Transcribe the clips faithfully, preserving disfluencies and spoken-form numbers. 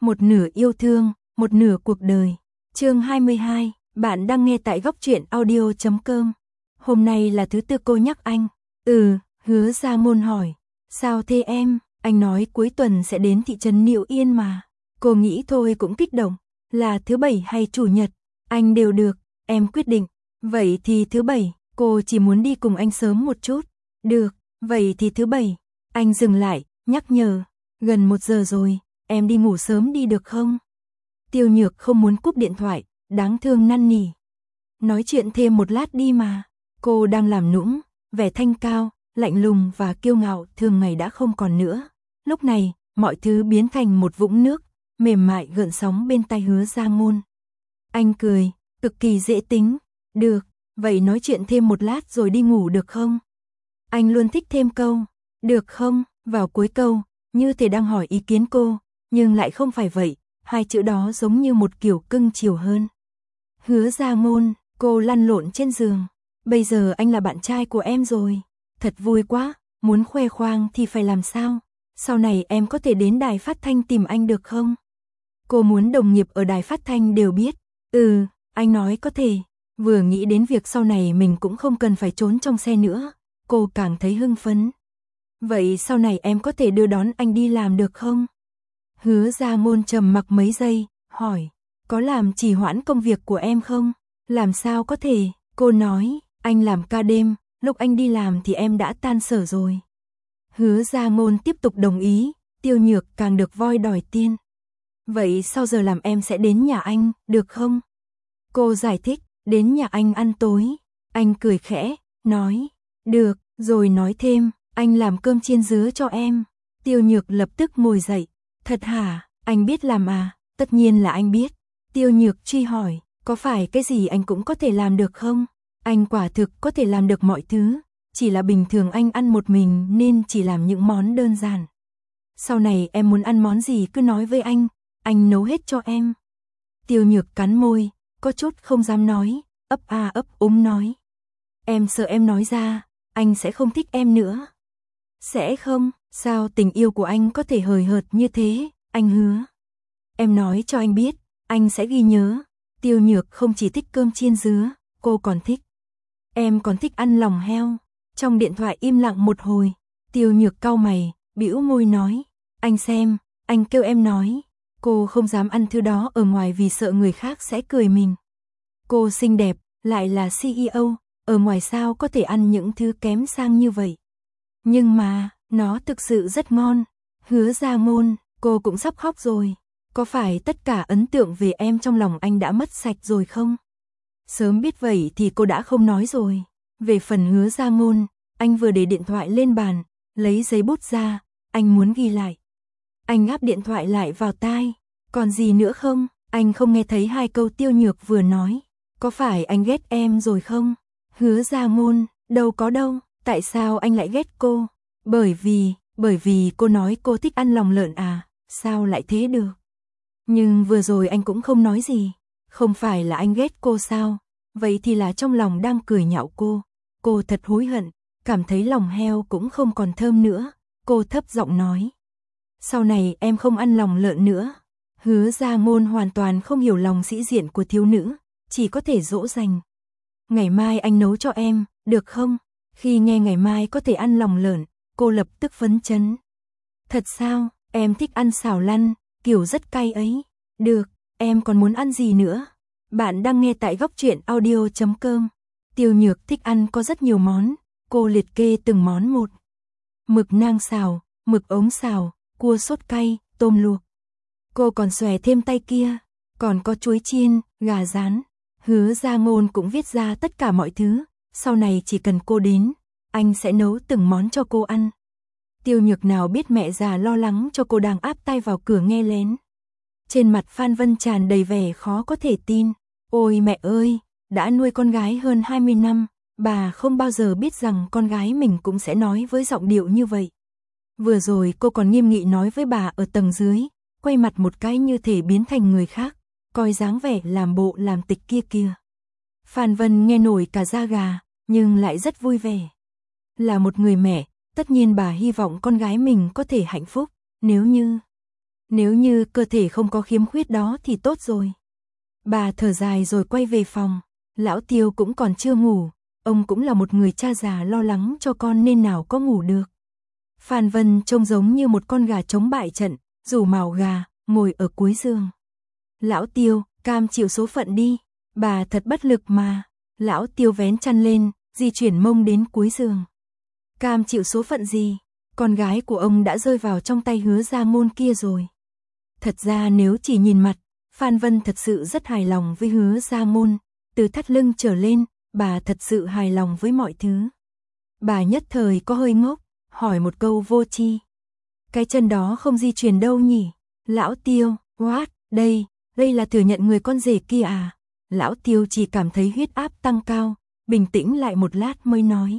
một nửa yêu thương, một nửa cuộc đời. Chương hai mươi hai, bạn đang nghe tại góc truyện audio chấm com. Hôm nay là thứ tư cô nhắc anh. Ừ, Hứa Gia Ngôn hỏi. Sao thế em? Anh nói cuối tuần sẽ đến thị trấn Niệu Yên mà. Cô nghĩ thôi cũng kích động. Là thứ bảy hay chủ nhật? Anh đều được, em quyết định. Vậy thì thứ bảy, cô chỉ muốn đi cùng anh sớm một chút. Được, vậy thì thứ bảy. Anh dừng lại, nhắc nhở. Gần một giờ rồi, em đi ngủ sớm đi được không? Tiêu Nhược không muốn cúp điện thoại, đáng thương năn nỉ. Nói chuyện thêm một lát đi mà. Cô đang làm nũng, vẻ thanh cao, lạnh lùng và kiêu ngạo thường ngày đã không còn nữa. Lúc này, mọi thứ biến thành một vũng nước, mềm mại gợn sóng bên tai Hứa Gia Ngôn. Anh cười, cực kỳ dễ tính. Được, vậy nói chuyện thêm một lát rồi đi ngủ được không? Anh luôn thích thêm câu, được không, vào cuối câu, như thể đang hỏi ý kiến cô, nhưng lại không phải vậy, hai chữ đó giống như một kiểu cưng chiều hơn. Hứa Gia Ngôn, cô lăn lộn trên giường. Bây giờ anh là bạn trai của em rồi. Thật vui quá, muốn khoe khoang thì phải làm sao? Sau này em có thể đến đài phát thanh tìm anh được không? Cô muốn đồng nghiệp ở đài phát thanh đều biết. Ừ, anh nói có thể. Vừa nghĩ đến việc sau này mình cũng không cần phải trốn trong xe nữa, cô càng thấy hưng phấn. Vậy sau này em có thể đưa đón anh đi làm được không? Hứa Gia Ngôn trầm mặc mấy giây, hỏi, có làm trì hoãn công việc của em không? Làm sao có thể? Cô nói, anh làm ca đêm, lúc anh đi làm thì em đã tan sở rồi. Hứa Gia Ngôn tiếp tục đồng ý, Tiêu Nhược càng được voi đòi tiên. Vậy sau giờ làm em sẽ đến nhà anh, được không? Cô giải thích, đến nhà anh ăn tối. Anh cười khẽ, nói, được, rồi nói thêm, anh làm cơm chiên dứa cho em. Tiêu Nhược lập tức ngồi dậy, thật hả, anh biết làm à? Tất nhiên là anh biết. Tiêu Nhược truy hỏi, có phải cái gì anh cũng có thể làm được không? Anh quả thực có thể làm được mọi thứ, chỉ là bình thường anh ăn một mình nên chỉ làm những món đơn giản. Sau này em muốn ăn món gì cứ nói với anh, anh nấu hết cho em. Tiêu Nhược cắn môi, có chút không dám nói, ấp a ấp úng nói. Em sợ em nói ra, anh sẽ không thích em nữa. Sẽ không, sao tình yêu của anh có thể hời hợt như thế, anh hứa. Em nói cho anh biết, anh sẽ ghi nhớ. Tiêu Nhược không chỉ thích cơm chiên dứa, cô còn thích. Em còn thích ăn lòng heo. Trong điện thoại im lặng một hồi, Tiêu Nhược cau mày, bĩu môi nói, anh xem, anh kêu em nói. Cô không dám ăn thứ đó ở ngoài vì sợ người khác sẽ cười mình. Cô xinh đẹp, lại là xê e ô, ở ngoài sao có thể ăn những thứ kém sang như vậy. Nhưng mà, nó thực sự rất ngon. Hứa Gia Ngôn, cô cũng sắp khóc rồi. Có phải tất cả ấn tượng về em trong lòng anh đã mất sạch rồi không? Sớm biết vậy thì cô đã không nói rồi. Về phần Hứa Gia Ngôn, anh vừa để điện thoại lên bàn, lấy giấy bút ra, anh muốn ghi lại. Anh áp điện thoại lại vào tai. Còn gì nữa không? Anh không nghe thấy hai câu Tiêu Nhược vừa nói. Có phải anh ghét em rồi không? Hứa Gia Ngôn, đâu có đâu. Tại sao anh lại ghét cô? Bởi vì, bởi vì cô nói cô thích ăn lòng lợn à? Sao lại thế được? Nhưng vừa rồi anh cũng không nói gì. Không phải là anh ghét cô sao? Vậy thì là trong lòng đang cười nhạo cô. Cô thật hối hận, cảm thấy lòng heo cũng không còn thơm nữa. Cô thấp giọng nói. Sau này em không ăn lòng lợn nữa. Hứa Gia Ngôn hoàn toàn không hiểu lòng sĩ diện của thiếu nữ, chỉ có thể dỗ dành. Ngày mai anh nấu cho em, được không? Khi nghe ngày mai có thể ăn lòng lợn, cô lập tức phấn chấn. Thật sao, em thích ăn xào lăn, kiểu rất cay ấy. Được, em còn muốn ăn gì nữa? Bạn đang nghe tại góc truyện audio chấm com. Tiêu Nhược thích ăn có rất nhiều món, cô liệt kê từng món một. Mực nang xào, mực ống xào, cua sốt cay, tôm luộc. Cô còn xòe thêm tay kia, còn có chuối chiên, gà rán. Hứa Gia Ngôn cũng viết ra tất cả mọi thứ, sau này chỉ cần cô đến, anh sẽ nấu từng món cho cô ăn. Tiêu Nhược nào biết mẹ già lo lắng cho cô đang áp tai vào cửa nghe lén. Trên mặt Phan Vân tràn đầy vẻ khó có thể tin. Ôi mẹ ơi, đã nuôi con gái hơn hai mươi năm, bà không bao giờ biết rằng con gái mình cũng sẽ nói với giọng điệu như vậy. Vừa rồi cô còn nghiêm nghị nói với bà ở tầng dưới, quay mặt một cái như thể biến thành người khác, coi dáng vẻ làm bộ làm tịch kia kia. Phan Vân nghe nổi cả da gà, nhưng lại rất vui vẻ. Là một người mẹ, tất nhiên bà hy vọng con gái mình có thể hạnh phúc, nếu như... Nếu như cơ thể không có khiếm khuyết đó thì tốt rồi. Bà thở dài rồi quay về phòng. Lão Tiêu cũng còn chưa ngủ. Ông cũng là một người cha già lo lắng cho con nên nào có ngủ được. Phan Vân trông giống như một con gà trống bại trận, rủ mào gà, ngồi ở cuối giường. Lão Tiêu, cam chịu số phận đi. Bà thật bất lực mà. Lão Tiêu vén chăn lên, di chuyển mông đến cuối giường. Cam chịu số phận gì? Con gái của ông đã rơi vào trong tay Hứa Gia Môn kia rồi. Thật ra nếu chỉ nhìn mặt, Phan Vân thật sự rất hài lòng với Hứa Gia Môn. Từ thắt lưng trở lên, bà thật sự hài lòng với mọi thứ. Bà nhất thời có hơi ngốc, hỏi một câu vô tri. Cái chân đó không di chuyển đâu nhỉ? Lão Tiêu, what, đây, đây là thừa nhận người con rể kia à? Lão Tiêu chỉ cảm thấy huyết áp tăng cao, bình tĩnh lại một lát mới nói.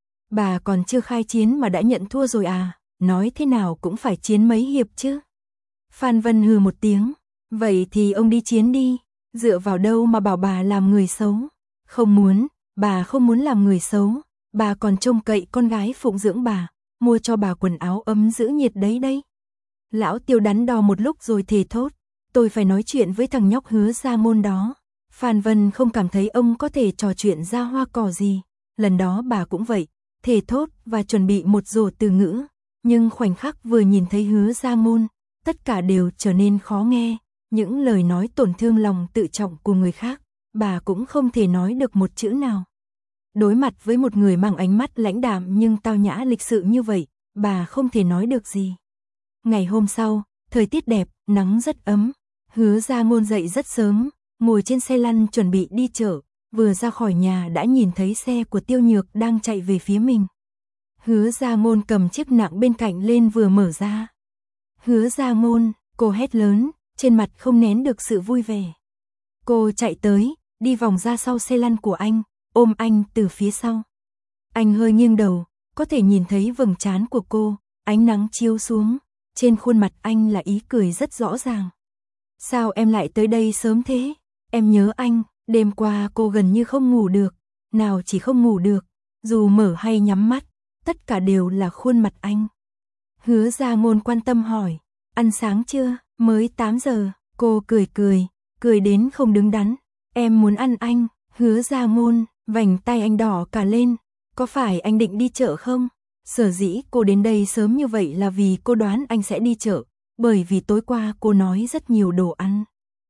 Bà còn chưa khai chiến mà đã nhận thua rồi à? Nói thế nào cũng phải chiến mấy hiệp chứ. Phan Vân hừ một tiếng. Vậy thì ông đi chiến đi. Dựa vào đâu mà bảo bà làm người xấu? Không muốn, bà không muốn làm người xấu. Bà còn trông cậy con gái phụng dưỡng bà, mua cho bà quần áo ấm giữ nhiệt đấy đấy. Lão Tiêu đắn đo một lúc rồi thề thốt. Tôi phải nói chuyện với thằng nhóc Hứa Gia Môn đó. Phan Vân không cảm thấy ông có thể trò chuyện ra hoa cỏ gì. Lần đó bà cũng vậy, thề thốt và chuẩn bị một rổ từ ngữ. Nhưng khoảnh khắc vừa nhìn thấy Hứa Gia Môn, tất cả đều trở nên khó nghe. Những lời nói tổn thương lòng tự trọng của người khác, bà cũng không thể nói được một chữ nào. Đối mặt với một người mang ánh mắt lãnh đạm nhưng tao nhã lịch sự như vậy, bà không thể nói được gì. Ngày hôm sau, thời tiết đẹp, nắng rất ấm. Hứa Gia Môn dậy rất sớm, ngồi trên xe lăn chuẩn bị đi chợ, vừa ra khỏi nhà đã nhìn thấy xe của Tiêu Nhược đang chạy về phía mình. Hứa Gia Môn cầm chiếc nạng bên cạnh lên vừa mở ra. Hứa Gia Môn, cô hét lớn, trên mặt không nén được sự vui vẻ. Cô chạy tới, đi vòng ra sau xe lăn của anh, ôm anh từ phía sau. Anh hơi nghiêng đầu, có thể nhìn thấy vầng trán của cô, ánh nắng chiếu xuống, trên khuôn mặt anh là ý cười rất rõ ràng. Sao em lại tới đây sớm thế? Em nhớ anh, đêm qua cô gần như không ngủ được, nào chỉ không ngủ được, dù mở hay nhắm mắt, tất cả đều là khuôn mặt anh. Hứa Gia Môn quan tâm hỏi, ăn sáng chưa? Mới tám giờ, cô cười cười, cười đến không đứng đắn. Em muốn ăn anh. Hứa Gia Môn, vành tay anh đỏ cả lên. Có phải anh định đi chợ không? Sở dĩ cô đến đây sớm như vậy là vì cô đoán anh sẽ đi chợ, bởi vì tối qua cô nói rất nhiều đồ ăn.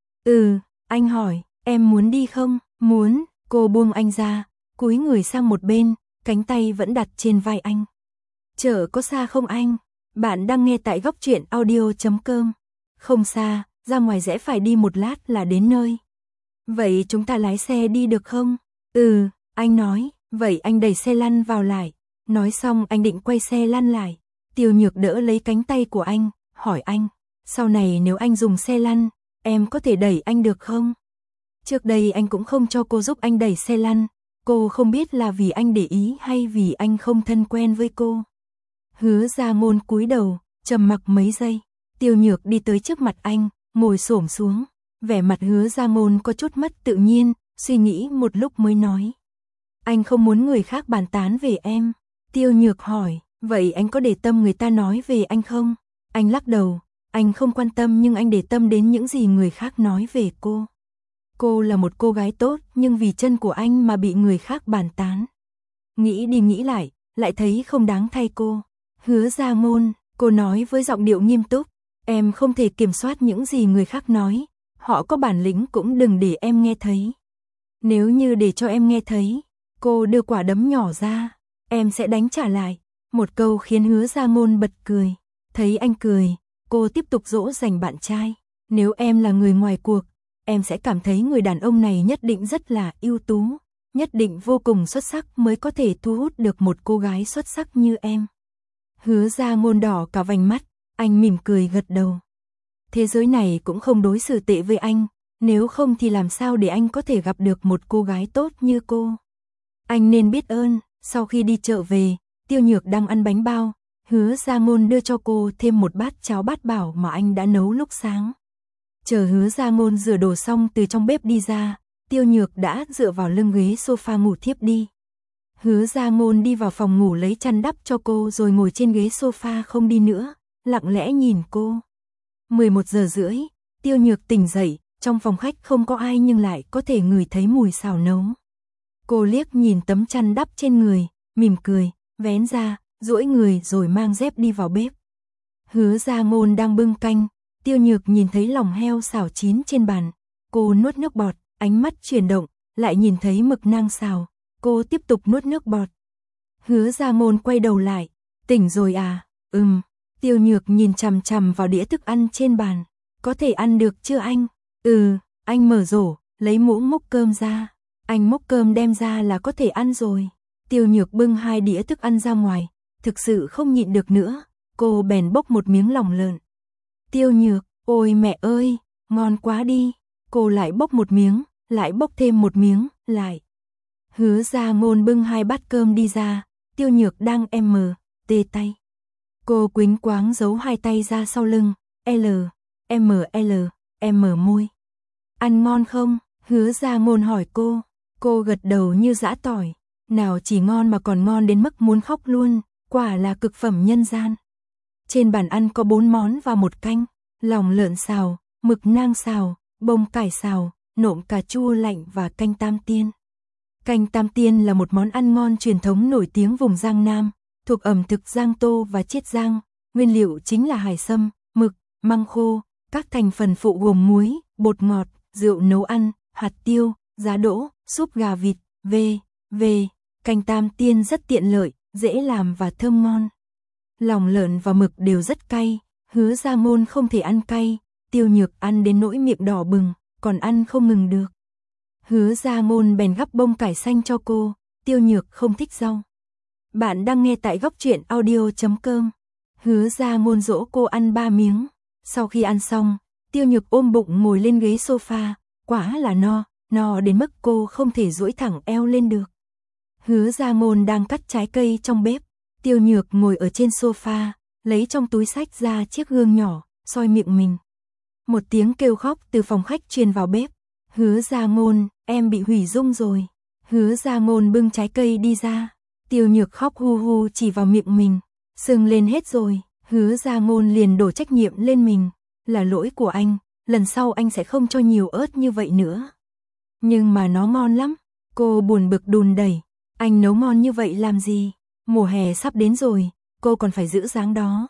Ừ, anh hỏi, em muốn đi không? Muốn, cô buông anh ra, cúi người sang một bên, cánh tay vẫn đặt trên vai anh. Chợ có xa không anh? Bạn đang nghe tại góc truyện audio chấm com. Không xa, ra ngoài rẽ phải đi một lát là đến nơi. Vậy chúng ta lái xe đi được không? Ừ, anh nói, vậy anh đẩy xe lăn vào lại. Nói xong anh định quay xe lăn lại. Tiêu Nhược đỡ lấy cánh tay của anh, hỏi anh, sau này nếu anh dùng xe lăn, em có thể đẩy anh được không? Trước đây anh cũng không cho cô giúp anh đẩy xe lăn, cô không biết là vì anh để ý hay vì anh không thân quen với cô. Hứa Gia Môn cúi đầu, trầm mặc mấy giây. Tiêu Nhược đi tới trước mặt anh, ngồi xổm xuống. Vẻ mặt Hứa Gia Môn có chút mất tự nhiên, suy nghĩ một lúc mới nói. Anh không muốn người khác bàn tán về em. Tiêu Nhược hỏi, vậy anh có để tâm người ta nói về anh không? Anh lắc đầu, anh không quan tâm nhưng anh để tâm đến những gì người khác nói về cô. Cô là một cô gái tốt nhưng vì chân của anh mà bị người khác bàn tán. Nghĩ đi nghĩ lại, lại thấy không đáng thay cô. Hứa Gia Môn, cô nói với giọng điệu nghiêm túc, em không thể kiểm soát những gì người khác nói, họ có bản lĩnh cũng đừng để em nghe thấy. Nếu như để cho em nghe thấy, cô đưa quả đấm nhỏ ra, em sẽ đánh trả lại. Một câu khiến Hứa Gia Môn bật cười. Thấy anh cười, cô tiếp tục dỗ dành bạn trai. Nếu em là người ngoài cuộc, em sẽ cảm thấy người đàn ông này nhất định rất là ưu tú, nhất định vô cùng xuất sắc mới có thể thu hút được một cô gái xuất sắc như em. Hứa Gia Môn đỏ cả vành mắt, anh mỉm cười gật đầu. Thế giới này cũng không đối xử tệ với anh, nếu không thì làm sao để anh có thể gặp được một cô gái tốt như cô. Anh nên biết ơn. Sau khi đi chợ về, Tiêu Nhược đang ăn bánh bao, Hứa Gia Môn đưa cho cô thêm một bát cháo bát bảo mà anh đã nấu lúc sáng. Chờ Hứa Gia Môn rửa đồ xong từ trong bếp đi ra, Tiêu Nhược đã dựa vào lưng ghế sofa ngủ thiếp đi. Hứa Gia Môn đi vào phòng ngủ lấy chăn đắp cho cô rồi ngồi trên ghế sofa không đi nữa, lặng lẽ nhìn cô. mười một giờ rưỡi, Tiêu Nhược tỉnh dậy, trong phòng khách không có ai nhưng lại có thể ngửi thấy mùi xào nấu. Cô liếc nhìn tấm chăn đắp trên người, mỉm cười, vén ra, duỗi người rồi mang dép đi vào bếp. Hứa Gia Ngôn đang bưng canh, Tiêu Nhược nhìn thấy lòng heo xào chín trên bàn, cô nuốt nước bọt, ánh mắt chuyển động, lại nhìn thấy mực nang xào, cô tiếp tục nuốt nước bọt. Hứa Gia Ngôn quay đầu lại, tỉnh rồi à, ừm, Tiêu Nhược nhìn chằm chằm vào đĩa thức ăn trên bàn, có thể ăn được chưa anh? Ừ, anh mở rổ, lấy muỗng múc cơm ra, anh múc cơm đem ra là có thể ăn rồi. Tiêu Nhược bưng hai đĩa thức ăn ra ngoài, thực sự không nhịn được nữa, cô bèn bốc một miếng lòng lợn. Tiêu Nhược, ôi mẹ ơi, ngon quá đi, cô lại bốc một miếng, lại bốc thêm một miếng, lại. Hứa Gia Ngôn bưng hai bát cơm đi ra, Tiêu Nhược đang em mờ, tê tay. Cô quýnh quáng giấu hai tay ra sau lưng, L, M L, M môi. Ăn ngon không? Hứa Gia Ngôn hỏi cô, cô gật đầu như giã tỏi, nào chỉ ngon mà còn ngon đến mức muốn khóc luôn, quả là cực phẩm nhân gian. Trên bàn ăn có bốn món và một canh, lòng lợn xào, mực nang xào, bông cải xào, nộm cà chua lạnh và canh tam tiên. Canh tam tiên là một món ăn ngon truyền thống nổi tiếng vùng Giang Nam, thuộc ẩm thực Giang Tô và Chiết Giang, nguyên liệu chính là hải sâm, mực, măng khô, các thành phần phụ gồm muối, bột ngọt, rượu nấu ăn, hạt tiêu, giá đỗ, súp gà vịt, v, v. Canh tam tiên rất tiện lợi, dễ làm và thơm ngon. Lòng lợn và mực đều rất cay, Hứa Gia Ngôn không thể ăn cay, Tiêu Nhược ăn đến nỗi miệng đỏ bừng, còn ăn không ngừng được. Hứa Gia Ngôn bèn gắp bông cải xanh cho cô, Tiêu Nhược không thích rau. Bạn đang nghe tại góc truyện audio chấm com. Hứa Gia Ngôn dỗ cô ăn ba miếng, sau khi ăn xong, Tiêu Nhược ôm bụng ngồi lên ghế sofa, quả là no, no đến mức cô không thể duỗi thẳng eo lên được. Hứa Gia Ngôn đang cắt trái cây trong bếp, Tiêu Nhược ngồi ở trên sofa, lấy trong túi xách ra chiếc gương nhỏ, soi miệng mình. Một tiếng kêu khóc từ phòng khách truyền vào bếp. Hứa Gia Ngôn, em bị hủy dung rồi. Hứa Gia Ngôn bưng trái cây đi ra. Tiêu Nhược khóc hu hu chỉ vào miệng mình. Sưng lên hết rồi. Hứa Gia Ngôn liền đổ trách nhiệm lên mình. Là lỗi của anh, lần sau anh sẽ không cho nhiều ớt như vậy nữa. Nhưng mà nó ngon lắm. Cô buồn bực đùn đẩy. Anh nấu ngon như vậy làm gì? Mùa hè sắp đến rồi, cô còn phải giữ dáng đó.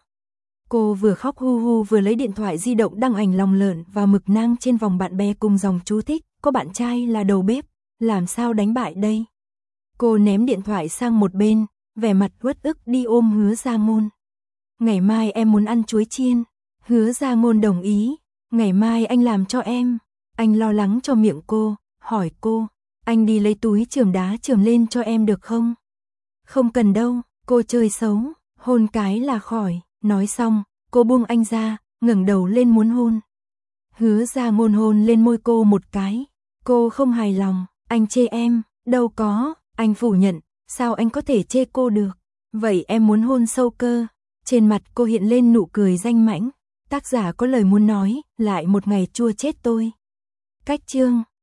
Cô vừa khóc hu hu vừa lấy điện thoại di động đăng ảnh lòng lợn và mực nang trên vòng bạn bè cùng dòng chú thích, có bạn trai là đầu bếp, làm sao đánh bại đây? Cô ném điện thoại sang một bên, vẻ mặt uất ức đi ôm Hứa Gia Ngôn. Ngày mai em muốn ăn chuối chiên. Hứa Gia Ngôn đồng ý, ngày mai anh làm cho em. Anh lo lắng cho miệng cô, hỏi cô, anh đi lấy túi chườm đá chườm lên cho em được không? Không cần đâu, cô chơi xấu, hôn cái là khỏi. Nói xong, cô buông anh ra, ngẩng đầu lên muốn hôn. Hứa Gia Ngôn hôn lên môi cô một cái. Cô không hài lòng, anh chê em, đâu có, anh phủ nhận, sao anh có thể chê cô được. Vậy em muốn hôn sâu cơ. Trên mặt cô hiện lên nụ cười danh mãnh. Tác giả có lời muốn nói, lại một ngày chua chết tôi. Cách chương